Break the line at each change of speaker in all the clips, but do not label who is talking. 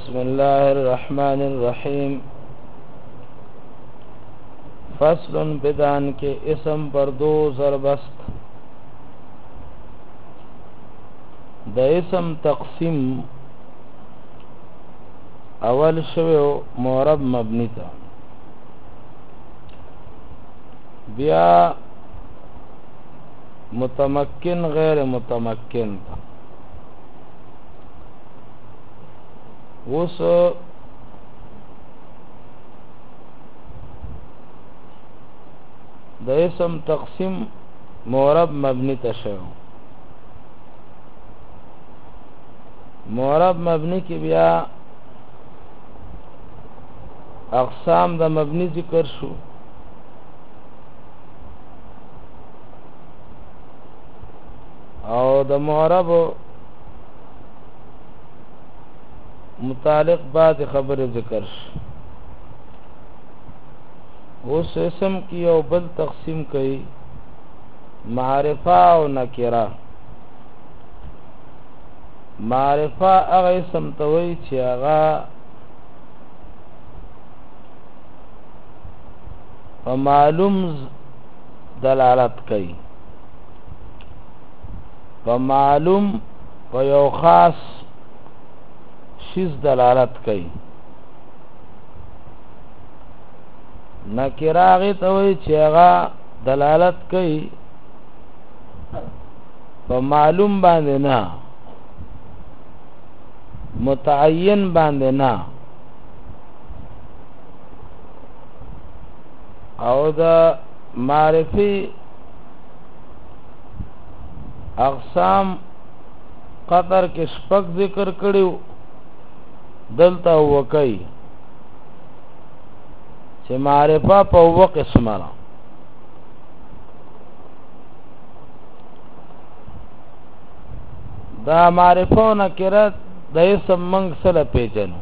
بسم الله الرحمن الرحیم فصل بدان کے اسم پر دو ضربست د اسم تقسیم اول شویو معرب مبنی تا بیا متمکن غیر متمکن تا اوس د اسم تقسیم معرب مبنی تشو معرب مبنی کی بیا اقسام د مبنی ذکر شو او د معرب متعلق بعد خبر ذکر شو اس اسم کی او بل تقسیم کئی معرفہ او نکرہ معرفہ اغا اسم توئی چی اغا معلوم دلالت کئی معلوم و یو خاص شیز دلالت کئی نکراغی توی چیغا دلالت کئی پا معلوم باندے نا متعین باندے نا او دا معرفی اقسام قطر کے شپک ذکر کریو دلتا وکی چه معرفه پا او قسمه را دا معرفه و نکرت دا اسم منگ سل پیجنو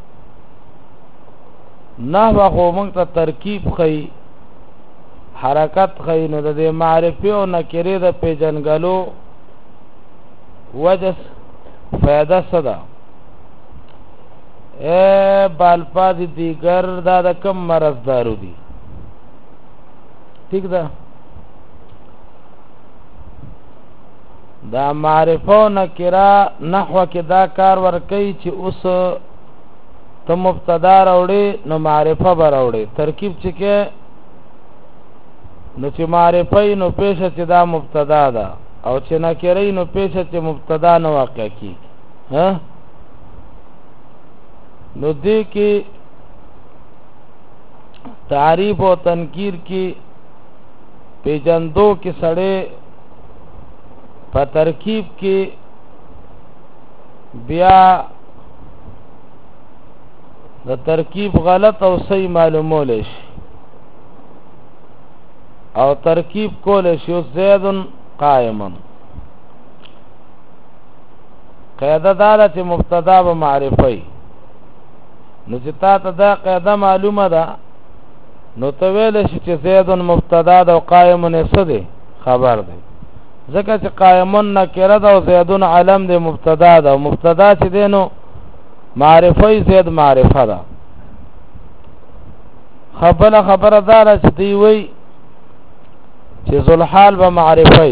نحو خو منگ تا ترکیب خی حرکت خی نو دا دی معرفه و نکره دا پیجنگلو وجس فیده صدا بالفاظ دیگر دا کم مرض دارو دی ٹھیک دا معرفه و نکره نحو کی دا کار ورکی چی اس تو مبتدا روڑی نو معرفه براوڑی ترکیب چکے نو چی معرفه نو پیش چی دا مبتدا دا او چی نکره نو پیش چی مبتدا نو واقع کی نو دے کی تعریف و تنکیر کی پیجندو کی سڑے پا ترکیب کی بیا دا ترکیب غلط او صحیح معلومولش او ترکیب کولش یو زیدن قائمن قیده دادا چه مبتدا با معرفی نو چې تا ته دا قاعده معلومه ده نو ته ویلی شي چې زیدن مبتدا ده او قایمون یې څه دی خبر دی ځکه چې قایمون نکره ده او زیدن علم دی مبتدا ده او مبتدا چې دی نو معرفه زید معرفه ده خبره داره چې دی وی چې ذوالحال به معرفه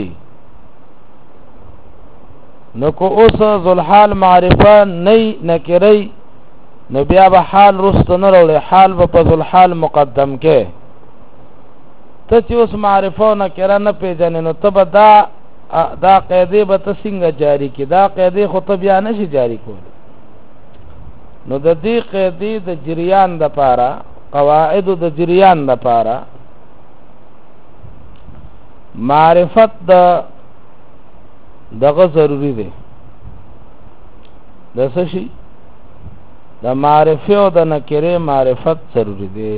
نو کو اوس ذوالحال معرفه نه نکره نو بیا به حال رست نه روړي حال به په ذل حال مقدم کې ته چې اوس معرفه نه کړه نه پیژنې نو ته به دا قاعده به ته څنګه جاری کی دا قاعده خو ته بیا نشي جاری کول نو د دې قاعده د جریان د پاره قواعد د جریان د پاره معرفت دغه ضروری دی د څه شي دا معرفه او د نکره معرفت ضروری دی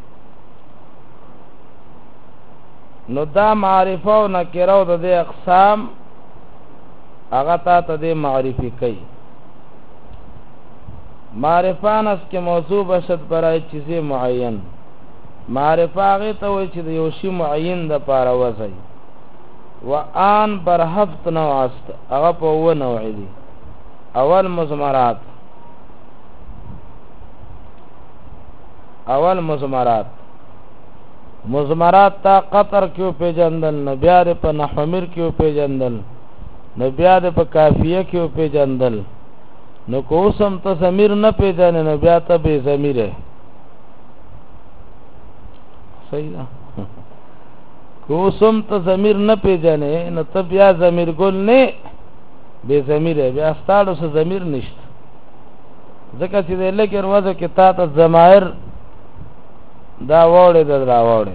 نو دا معرفه او نکره او د اقسام هغه ته د معرفي کوي معرفان اس کے موضوع بشد برای چیزی معین معرفه هغه ته وایي چې د یو شی معین د پاره وځي و آن بر هفت نوع است هغه په و نوع دي اول مضمرات اول مزمرات تا قطر کیو پیجندل نو بیا د په نحومر کیو پیجندل نو بیا د په کافیه کیو پیجندل نو کوسم ته ضمیر نه پیژنې نو بیا ته به ضمیر صحیح ده کوسم ته ضمیر نه پیژنې نو ته بیا ضمیر ګل نه به ضمیر بیا ستاسو سره ضمیر نشته ځکه چې د لکه وروځو کې تا ته ضمائر دا وړه دا وړه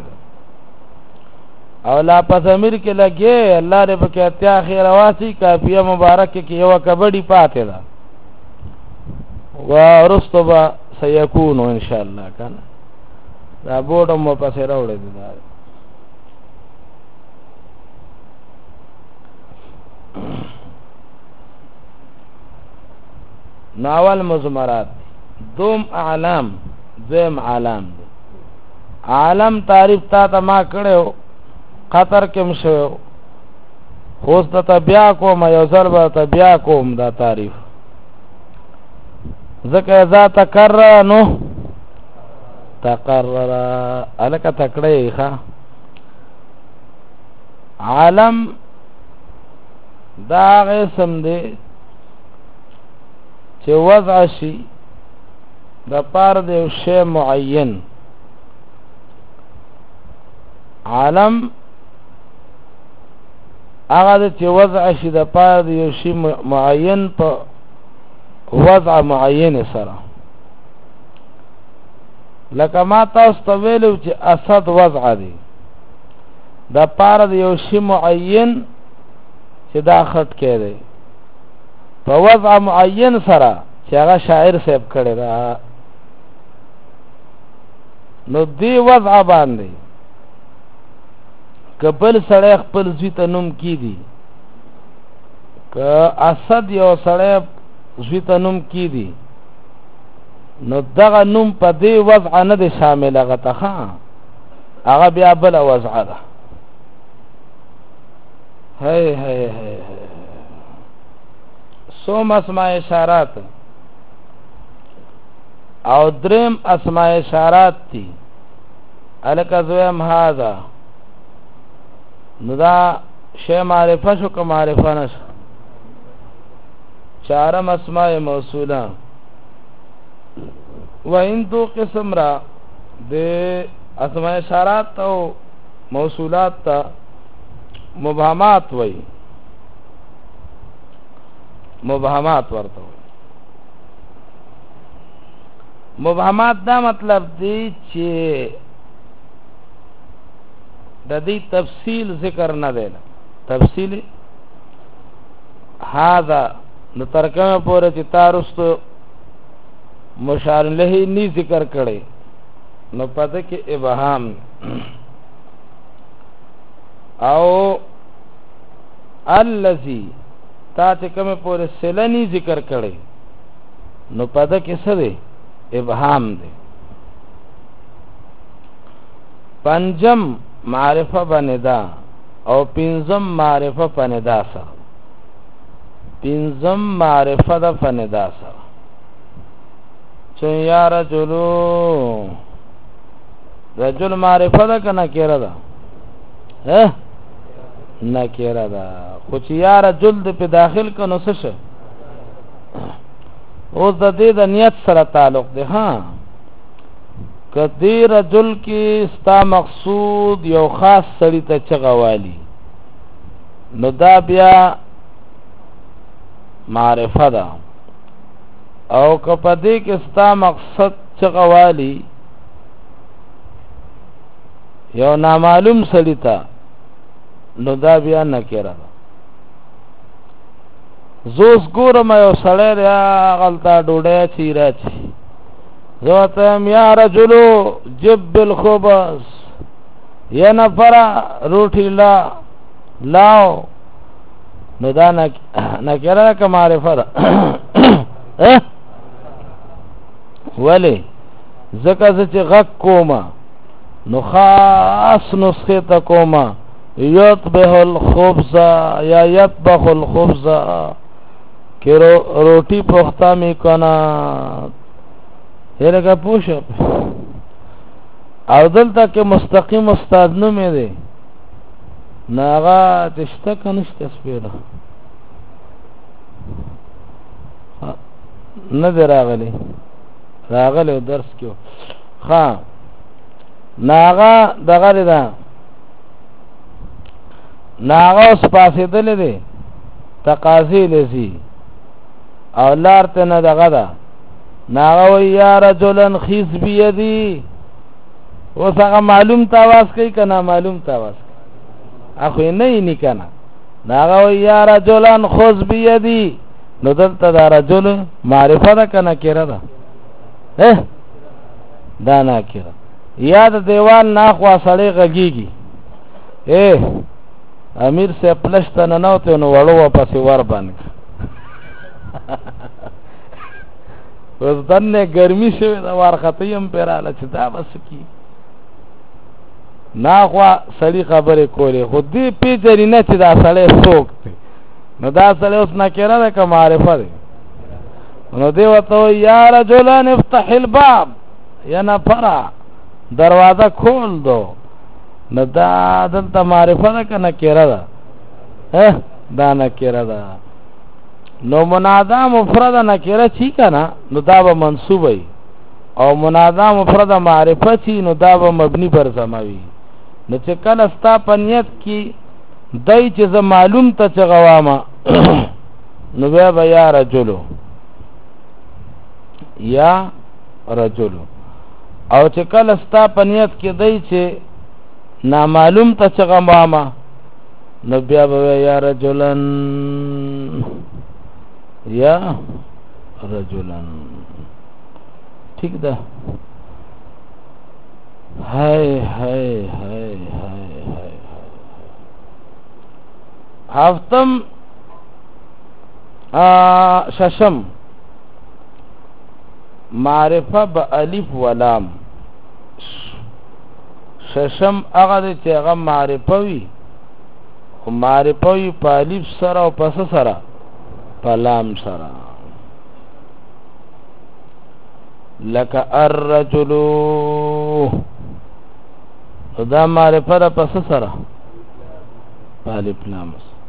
او لا په ضمیر کې لګي الله دې په کې اتیا خیر واسی کافیه مبارک کې یو کبډی پاتې ده ورستبا سيكون ان شاء الله کنه دا بوډم مو پسې راوړې دي دا ناول مزمرات دوم اعلام زم عالم عالم تعریف تا ما کړو قطر کې مشو خوست ته بیا کوم یو ځل به بیا کوم دا تعریف ذکر اذا تکرر نو تقرر الک تکړه ښا عالم دا قسم دی چې وضع شي د پار د شی معین عالم هغه چې وضع شي د پار د یو شی معین په وضع معین سره لکه ما تاسو ویلو چې اسد وضع دی د پار د یو شی معین چې دا خط کړي په وضع معین سره چې هغه شاعر صاحب کړي دا نو دی وضع باندې کبل سړی خپل زوی ته نوم کی دي که اسد یو سړی زوی ته نوم کی دي نو دغه نوم په دی وضع نه دی شامل هغه ته هغه بیا بل وضع ده هی هی هی سوم اسماء اشارات او درم اسماء اشارات تی الک زویم هذا نو دا شی معرفه شو که معرفه نشو چارم اسماء موصوله و این دو قسم را ده اسماء اشارات او موصولات تا مبهمات وی مبهمات ورته مبهمات دا مطلب دی چې د دې تفصیل ذکر نه دی تفصیل هاذا نو ترکمه پورې چې تارستو مشار له نی ذکر کړي نو پته کې ابهام او الذي تا چې کومه پورې سلنی ذکر کړي نو پته کې څه دی ابهام دی پنجم معرفه بندا او پنځم معرفه بندا سره پنځم معرفه د بندا سره چې یا رجل معرفه ده کنه کېره ده نه کېره ده خو چې یا رجل د په داخل کنو څه شه اوس د دې د نیت سره تعلق دی کدی رجل کی ستا مقصود یو خاص سړی ته چغوالی نو دا بیا معرفه ده او کپدی کی ستا مقصد چغوالی یو نامعلوم سړی ته نو دا بیا نکره ده زوس ګورم یو سړی دی غلطه ډوډۍ چیرا چی زوتم یا رجلو جب الخبز یا نفر روٹی لاو نو دا نکره که معرفه ده ولی زکه چې غک کوما نو خاص نسخه تا کوما یطبخ الخبز یا یطبخ الخبز که روٹی پختا می کنا یلکه پوشپ او دلته کې مستقیم استاد نوم دی ناغا تشته کنشته سپیره نه دی راغلی درس کې ها ناغا دغه ده ناغا اوس پاسې دلې دی تقاضی لسی او لار ته نه دغه ده ناغا وی یا رجلن خیز بیدی اوس هغه معلوم تاواز کوي کنه معلوم تاواز اخو نه نی کنه ناغا وی یا رجلن خذ بیدی نو دلته دا رجل معرفه ده کنه کړه ده دا نه کړه یا د دیوال ناخوا سړی غږیږي امیر سے پلشته نه نوته نو وړو پسې ور باندې اوس دنه ګرمي شوی دا ورختیم پیراله چې دا بس کی ناخوا سړی خبرې کولې خو دې پیژنې نه چې دا سړی څوک دی نو دا سړی اوس نه کړه ده که معرفه دی نو دی ورته یا رجلان افتح الباب یا نفرا دروازه کول دو نو دا دلته معرفه ده که نکره ده دا نکره ده نو منادا مفرد نکره چی کنه نو دا به منصوب وي او منادا مفرد معرفه چی نو دا به مبنی پر زموي نو چې کله ستا په نیت کې دای چې ز معلوم ته چغواما نو بیا به یا رجلو یا رجلو او چې کله ستا په نیت کې دی چې نامعلوم ته چغواما نو بیا به یا رجلن یا رجلن ٹھیک ده هاي هاي هاي هاي هاي هفتم ششم معرفه با الف ولام ششم هغه چې هغه معرفه وي او معرفه وي په الف سره او پس سره په لام سره لك الرجل دا معرفه ده پس سره په الف لام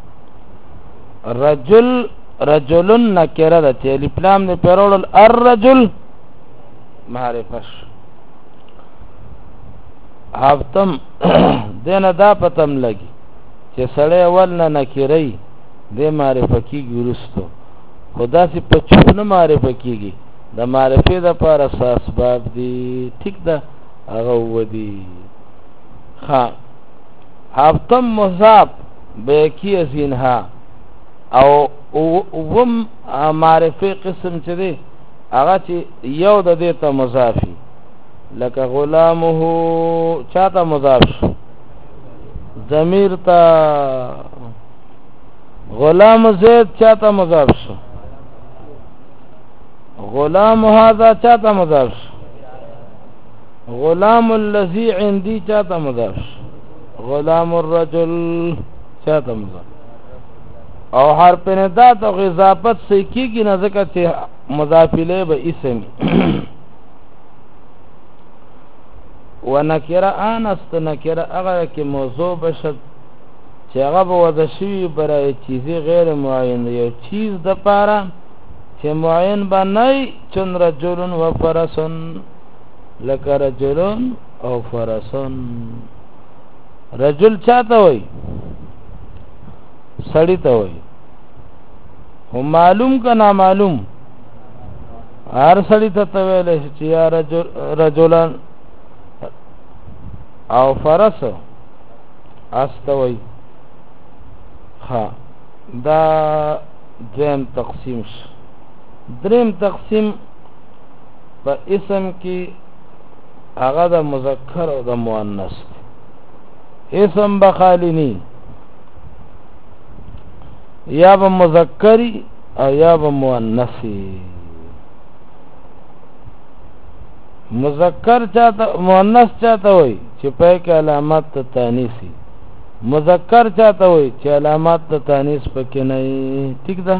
رجل رجل نکره ده چې الف لام نه پیرول الرجل معرفش هفتم دینه دا پتم لګي چې سړی اول نه نکري د معرفه کیږي ورستو خدا سي په چوب نه معرفه کیږي د معرفه د پر اساس باب دي ټیک ده هغه ودی ها هفتم مضاف به کی ازینها او وم معرفه قسم چې دی هغه چې یو د دې ته مضافي لکه غلامه چاته مضاف ضمیر ته غلام زید چاته مضاف شو غلام هذا چاته مضاف شو غلام الذي عندي چاته مضاف شو غلام الرجل چاته مضاف او حرف ندا ته اضافت سې کیږي نه ځکه چې مضاف الیه به اسم ونکره انست نکره هغه کې موضوع بشد چې هغه به وضشي برای چیزی غیر معین یو چیز د پاره چې معین باندې چون رجلن و فرسن لک رجلن او فرسن رجل چاته وای سړی ته وای هم معلوم کا نامعلوم هر سړی ته ویل چې یا رجلن او فرس استوي ها دا دریم تقسیم په اسم کې هغه د مذکر او د مؤنث اسم بخالینی یا به مذکری او یا به مؤنثی مذکر چاته مؤنث چاته وای چې په کې علامات تانیثی مذکر چاته وای چې علامات تانیث پکې نه ټیک ده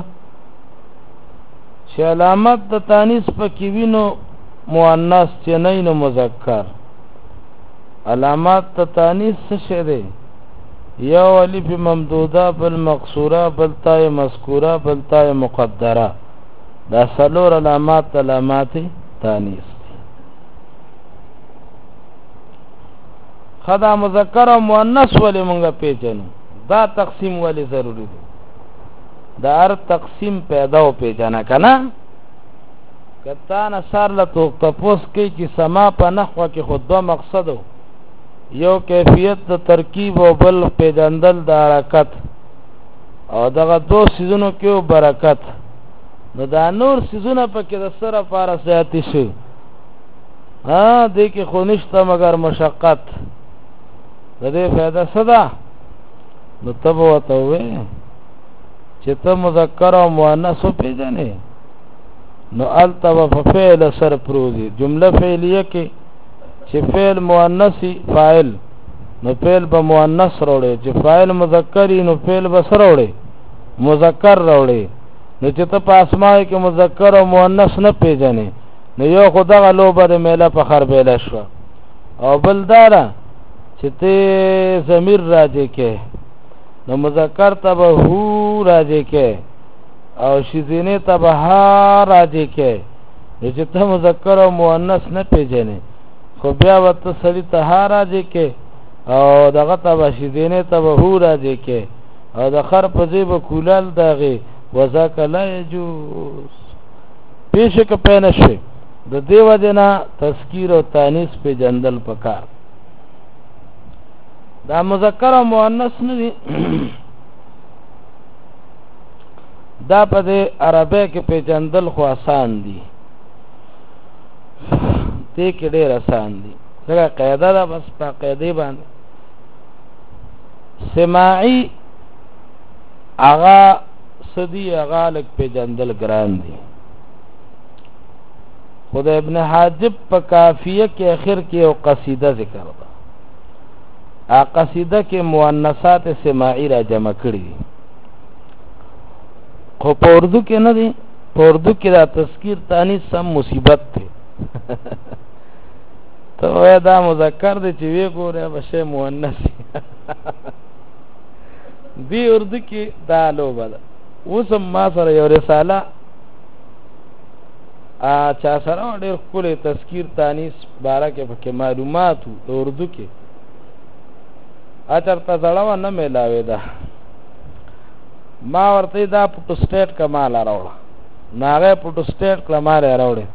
چې علامات تانیث پکې وینو مؤنث چې نه نو مذکر علامات تانیث څه شی دی؟ یو الف ممدوده، بل مقصوره، بل تاء مذکوره، بل تاء مقدره. دا څلور علامات تانیث. خدا مذکر او مؤنث ولې مونږه پیژنو؟ دا تقسیم ولې ضروری دی؟ دا هر تقسیم پیدا او پیژنه کنه. کتا نصار له تپوس کې چې سما په نحوه کې خود دو مقصد یو کیفیت د ترکیب او بل پیژندل د حرکت او دغه دو سيزونو کې برکت. نو دا نور سيزونه پکې د سره فارس زیاتی شي دې کې خو نشته مگر مشقت. د دې فائدہ صدا نو تبو وتوي چې ته مذکر او مؤنث پیژنې نو التو فعل سر پروزي جمله فعلیه کې چې فعل مؤنثي فاعل نو فعل به مؤنث راوړي، چې فاعل مذکری نو فعل به سره راوړي مذکر راوړي. نو چې ته په اسماء کې مذکر او مؤنث نه پیژنې نو یو خدغه لوبه د میله په خربېله شو او بل دارا چې ته ضمیر راځي کې نو مذکر ته به هو راځي کې او شذینه ته به ها راځي کې. نو چې ته مذکر او مؤنث نه پیژنې خو بیا وته سړی ته ها راځي کې او دغه ته به شذینه ته به هو راځي کې او د خر په ځای به کولال دغه وذاک لا یجوز پیش که پینه شي. د دیو جنا تذکیر او تانیث په جندل پکار. دا مذکر او مؤنث نه دي دا په دې عربی کې په جندل خو آسان دي، دې کې ډېر آسان دي. دا قاعده ده بس په قاعده باندې سماعی اغا صدی اغا لک په جندل ګران دي. خود ابن حاجب په کافیه کې اخر کې یو قصیده ذکر ده. ا قصیده کې مؤنثات سماعی را جمع کړي خو په اردو کې نه دي. په اردو کې دا تذکیر تانیث سم مصیبت ده. ته دا مذکر دی چې وی ګوره بشه مؤنث دی اردو کې دا لوبه ده. اوس ما سره یو رساله چا سره ډېر کولې تذکیر تانیث باره کې پکې معلومات د اردو کې اچر ته ځړاو نه ملاوي ده. ما ورته دا پټو سټیټ کمال راوړه ناغه پټو سټیټ کمال راوړه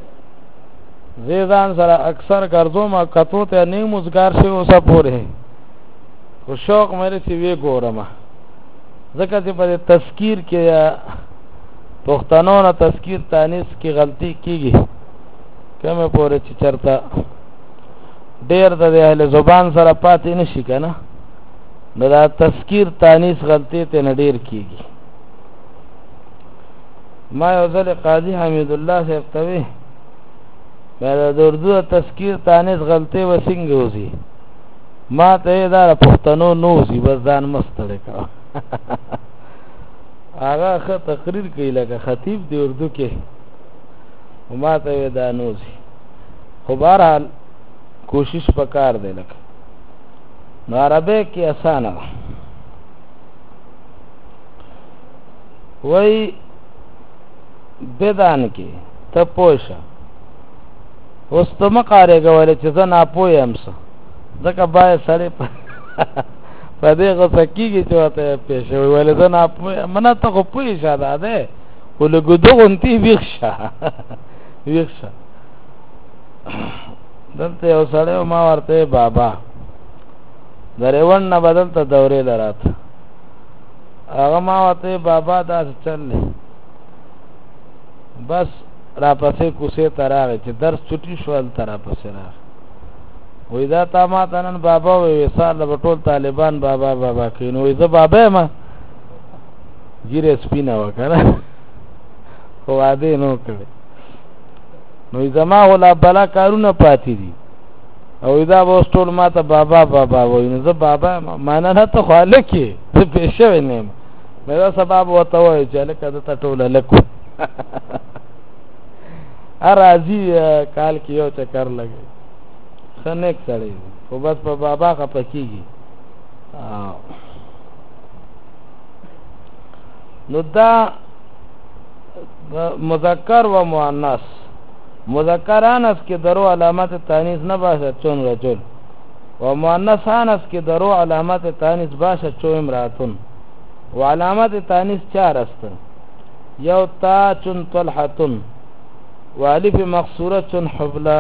زیدان سره اکثر ګرځو ما کتو ته نه مزګار شي اوسه پوره خو شوق مې سی وی ګورم ځکه چې په تذکیر کې پښتنو نه تذکیر تانیث کې غلطي کیږي کومه پوره چې چرته ډېر د اهل زبان سره پاتې نشي کنه نو دا تذکیر تانیث غلطی ته نډیر کیږي. ما یو ځل قاضي حمید الله صاحب ته وی دا د اردو تذکیر تانیث غلطی وسنګ وزي ما ته دا پښتنو نوزي بس ځان مستړی کا هغه خه تقریر کوي لکه خطیب دی اردو کې ما ته دا نوزي. خو بهرحال کوشش پکار دی لکه نو عربی کې آسانه وای بدان کې ته پوښه اوس ته مقاره غوړې چې زه نه پویم څه ځکه بای سړی په دې غوسه کېږي چې ته پېښه ویلې زه نه پویم منه ته خو پوي شاده ده ولګو دغونتی ویښه دلته یو سړی ما ورته بابا دریوان نه بدل ته دورې لرات هغه ما ورته بابا دا چل بس را پسې کوسه تراغه چې درس چټي شوال ترا پسې را وې دا تا ما تنن بابا وې سال له ټول طالبان بابا کینو وې زه بابا ما ګیره سپینا وکړه خو واده نو کړی نو زما ولا بلا کارونه پاتې دي او دا به ټول ما ته بابا وای نو زه بابا معنا نه ته خالق کې زه پېښه ونیم مې دا سبب وته وای چې لکه د ټول لکو ارازي کال کې یو چکر لګي سنک سړی خو بس په بابا خپکیږي. نو دا مذکر و مؤنث. مذکر انس کې درو علامت تانیث نه باشه چون رجل، و مؤنث انس کې درو علامت تانیث باشه چو امراتون. و علامت تانیث چار است: یو تا چون طلحتون، و الف مقصوره چون حبلا،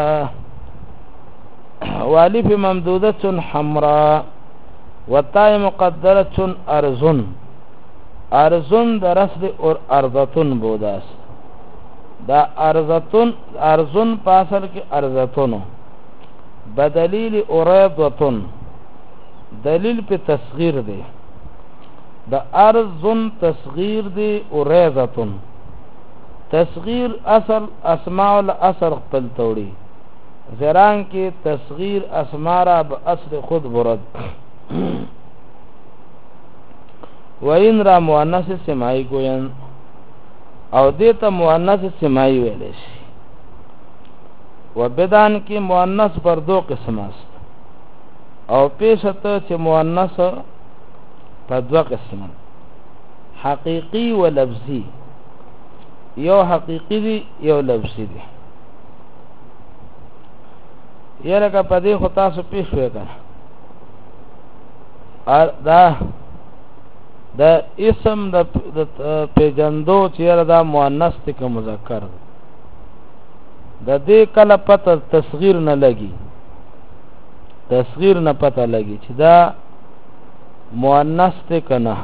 و الف ممدوده چون حمراء، و تاء مقدره چون ارزن. ارزن در اصل اور ارضتون بوداست. دا ارضتون ارزن پاسل کی ارضتونو بدلیل اریضتون، دلیل پہ تصغیر دے. دا ارزن تصغیر دے اریضتون تصغیر اصل اسماء الاصل خپل توڑی زران کی تصغیر اسمارا با اصل خود برد. و این را مؤنث سماعی گوین او دیتا مؤنث سماعی ویلش. و بدان کی مؤنث پر دو قسم است او پیشتا چه مؤنث پر دو قسم: حقیقی و لفظی. یو حقیقی دی یو لفظی دی. یہ لکا پدی خطا سو پیش ہوئے کنا دا اسم دا پیجندو چیر دا مؤنث تی که مذکر دا دی کل پتا تصغیر نه لگی، تصغیر نه پتا لگی چی دا مؤنث تی که نه.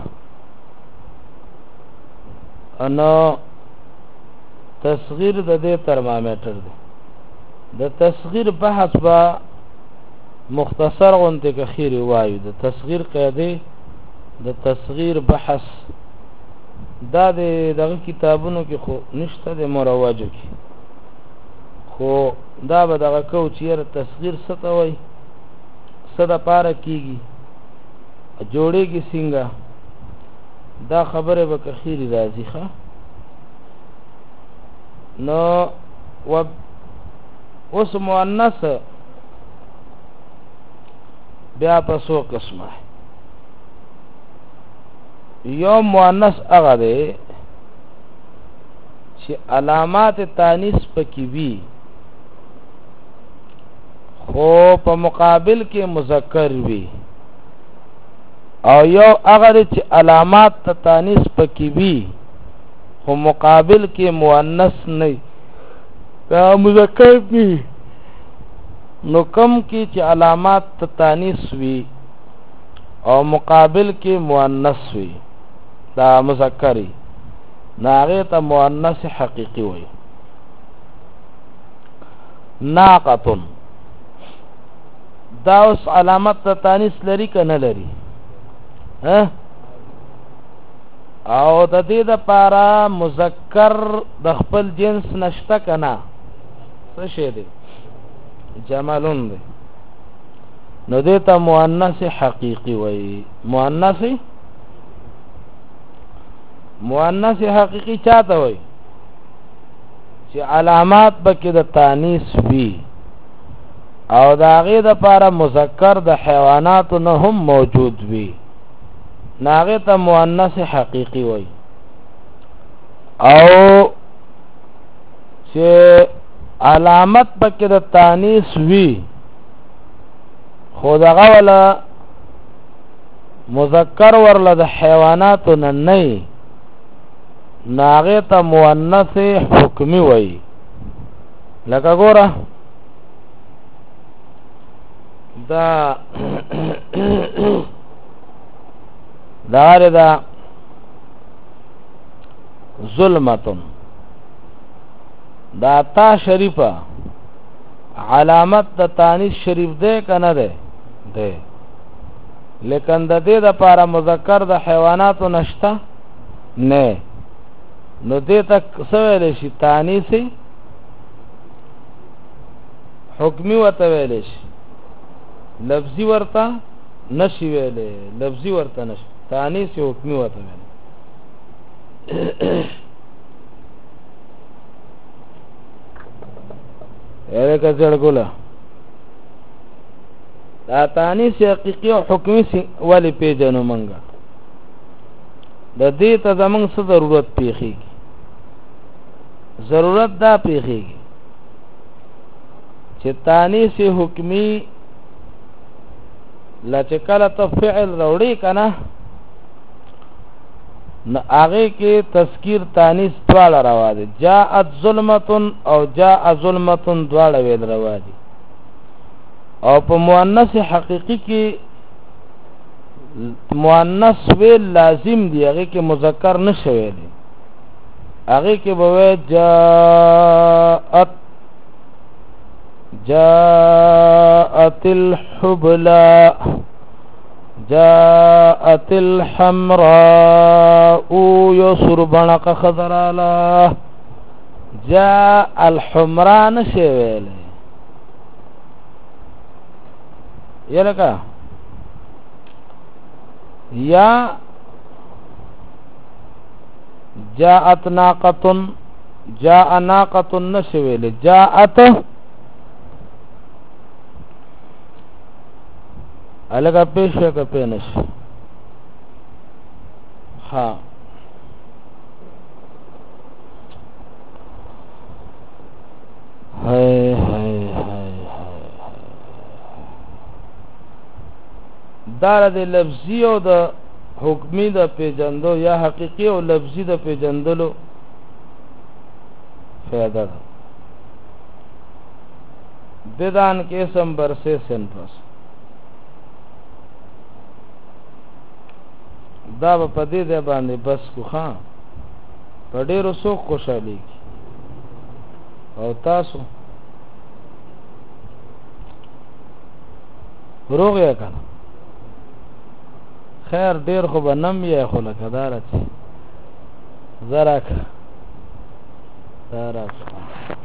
انو تصغیر دا دی ترمامیٹر دی. دا تصغیر بحث با مختصر غنتی که خیر وایو. دا تصغیر قیدی د تصغیر بحث دا دغه کتابونو کې خو نشته د مروجو کې، خو دا به دغه کو چیرې تصغیر څه ته وایي، څه د پاره کېږي، جوړېږي څنګه، دا خبره به که خیرې راځي. ښه نو اوس مؤنث بیا په څو قسمه. یو مؤنث هغه دی چې علامات تانیث پکې وي خو په مقابل کې مذکر وي، او یو هغه دی چې علامات تانیث پکې وي خو مقابل کې مؤنث نه دا مذکر وي. نو کم کې چې علامات تانیث وي او مقابل کې مؤنث وي دا مذکری، ناغه ته مؤنث حقیقی وي. ناقتن دا اوس علامت تانیث لري که نه لري؟ او د دې د پاره مذکر د خپل جنس نشته که نه؟ څه شی دی؟ جمالون دی. نو دیتا مؤنث حقیقی وی. مؤنث حقیقی چاہتا وی چی علامات بکی دا تانیث وی او دا غی دا پارا مذکر دا حیواناتو نه هم موجود وی، ناغی تا مؤنث حقیقی وی. او چی علامت بکی دا تانیث وی خود هغه ولا مذکر ورله د حیواناتو نه نه، ناغه ته مؤنث حکمی وای. لکه ګوره دا دا ظلمتون دا تا شریفه علامت د تانیث شریف ده کنه ده؟ ده. لیکن د دې د پاره مذکر د حیواناتو نشته نه، نو دې تک سویل شي تانیث حکمی وته ویل شي، لفظي ورته نشي ویلې، لفظي ورته نشي، تانیث حکمی وته ویل. اره کزړ ګولا دا تانیث حقیقی او حکمی والی پیژنو منګه د دې ته زمونږ څه ضرورت پیښیږي ضرورت دا پیښیږي چې تانیث حکمی لچکل ته فعل روړی کنه نه هغه کې تذکیر تانیث دواړه روا دي جاءت ظلمتن او جاء ظلمتن دواړه ویل روا دي او په مؤنث حقیقی کې مؤنث ویل لازم دی هغه کې مذکر نشوي دي هغه کې به جاءت الحبلى جاءت الحمراء يسر بنق خضرالا جاء الحمراء نشوي یلکا یا جاءت ناقه جاء ناقه نشویل جاءت الګه پېښه کا پېنش ها هاي هاي هاي دار د لفظي او د حکمی د پیجندو یا حقیقی او لفظي د پیجندلو فائدہ ده بدان کې اسم برسه سنپس دا په دې ده باندې بس کو خان په ډیرو سو خوشالي او تاسو روغ یا کنه خیر ډیر خو بنم یې خو لکه دارت زراک